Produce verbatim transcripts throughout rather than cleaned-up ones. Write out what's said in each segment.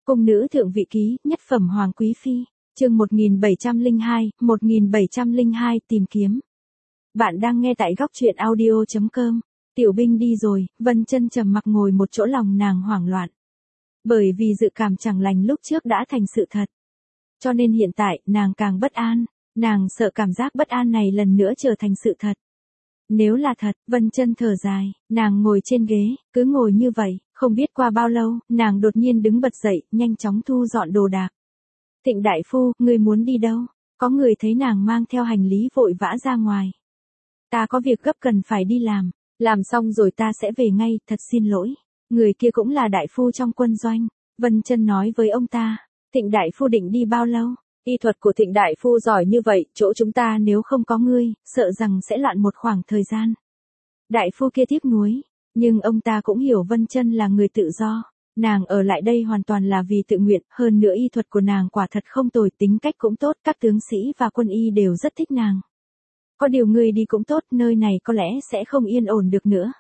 Cung nữ thượng vị ký, nhất phẩm hoàng quý phi, chương một nghìn bảy trăm lẻ hai, một nghìn bảy trăm lẻ hai tìm kiếm. Bạn đang nghe tại góc truyện audio chấm com. Tiểu binh đi rồi, Vân Chân trầm mặc ngồi một chỗ, lòng nàng hoảng loạn. Bởi vì dự cảm chẳng lành lúc trước đã thành sự thật. Cho nên hiện tại, nàng càng bất an, nàng sợ cảm giác bất an này lần nữa trở thành sự thật. Nếu là thật, Vân Chân thở dài, nàng ngồi trên ghế, cứ ngồi như vậy, không biết qua bao lâu, nàng đột nhiên đứng bật dậy, nhanh chóng thu dọn đồ đạc. Thịnh đại phu, ngươi muốn đi đâu? Có người thấy nàng mang theo hành lý vội vã ra ngoài. Ta có việc gấp cần phải đi làm, làm xong rồi ta sẽ về ngay, thật xin lỗi. Người kia cũng là đại phu trong quân doanh. Vân Chân nói với ông ta, Thịnh đại phu định đi bao lâu? Y thuật của Thịnh đại phu giỏi như vậy, chỗ chúng ta nếu không có ngươi, sợ rằng sẽ loạn một khoảng thời gian. Đại phu kia tiếc nuối, nhưng ông ta cũng hiểu Vân Chân là người tự do, nàng ở lại đây hoàn toàn là vì tự nguyện, hơn nữa y thuật của nàng quả thật không tồi, tính cách cũng tốt, các tướng sĩ và quân y đều rất thích nàng. Có điều ngươi đi cũng tốt, nơi này có lẽ sẽ không yên ổn được nữa.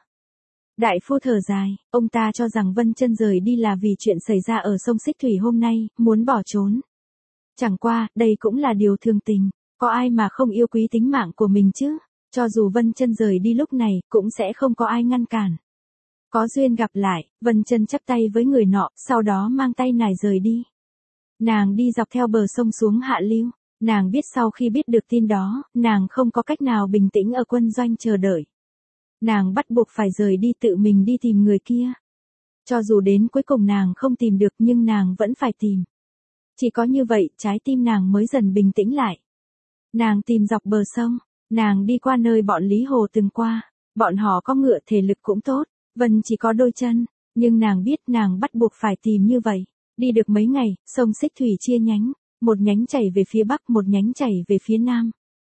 Đại phu thở dài, ông ta cho rằng Vân Chân rời đi là vì chuyện xảy ra ở sông Xích Thủy hôm nay, muốn bỏ trốn. Chẳng qua, đây cũng là điều thường tình, có ai mà không yêu quý tính mạng của mình chứ, cho dù Vân Chân rời đi lúc này, cũng sẽ không có ai ngăn cản. Có duyên gặp lại, Vân Chân chắp tay với người nọ, sau đó mang tay nải rời đi. Nàng đi dọc theo bờ sông xuống hạ lưu, nàng biết sau khi biết được tin đó, nàng không có cách nào bình tĩnh ở quân doanh chờ đợi. Nàng bắt buộc phải rời đi, tự mình đi tìm người kia. Cho dù đến cuối cùng nàng không tìm được nhưng nàng vẫn phải tìm. Chỉ có như vậy, trái tim nàng mới dần bình tĩnh lại. Nàng tìm dọc bờ sông, nàng đi qua nơi bọn Lý Hồ từng qua, bọn họ có ngựa, thể lực cũng tốt, Vân chỉ có đôi chân, nhưng nàng biết nàng bắt buộc phải tìm như vậy. Đi được mấy ngày, sông Xích Thủy chia nhánh, một nhánh chảy về phía bắc, một nhánh chảy về phía nam.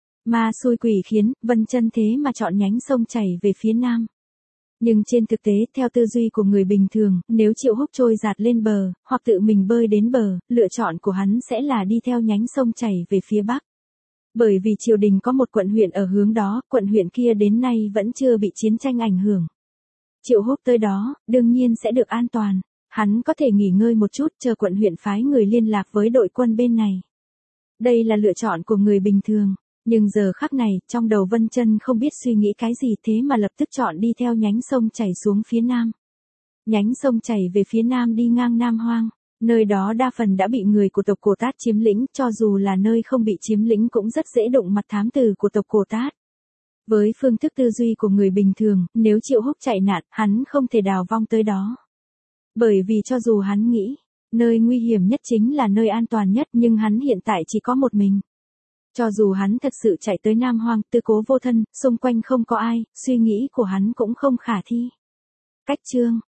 Ma xui quỷ khiến, Vân Chân thế mà chọn nhánh sông chảy về phía nam. Nhưng trên thực tế, theo tư duy của người bình thường, nếu Triệu Húc trôi dạt lên bờ, hoặc tự mình bơi đến bờ, lựa chọn của hắn sẽ là đi theo nhánh sông chảy về phía bắc. Bởi vì triều đình có một quận huyện ở hướng đó, quận huyện kia đến nay vẫn chưa bị chiến tranh ảnh hưởng. Triệu Húc tới đó, đương nhiên sẽ được an toàn, hắn có thể nghỉ ngơi một chút, chờ quận huyện phái người liên lạc với đội quân bên này. Đây là lựa chọn của người bình thường. Nhưng giờ khắc này, trong đầu Vân Chân không biết suy nghĩ cái gì, thế mà lập tức chọn đi theo nhánh sông chảy xuống phía nam. Nhánh sông chảy về phía nam đi ngang Nam Hoang, nơi đó đa phần đã bị người của tộc Cổ Tát chiếm lĩnh, cho dù là nơi không bị chiếm lĩnh cũng rất dễ đụng mặt thám tử của tộc Cổ Tát. Với phương thức tư duy của người bình thường, nếu Triệu Húc chạy nạn, hắn không thể đào vong tới đó. Bởi vì cho dù hắn nghĩ, nơi nguy hiểm nhất chính là nơi an toàn nhất, nhưng hắn hiện tại chỉ có một mình. Cho dù hắn thật sự chạy tới Nam Hoang, tư cố vô thân, xung quanh không có ai, suy nghĩ của hắn cũng không khả thi. Cách chương,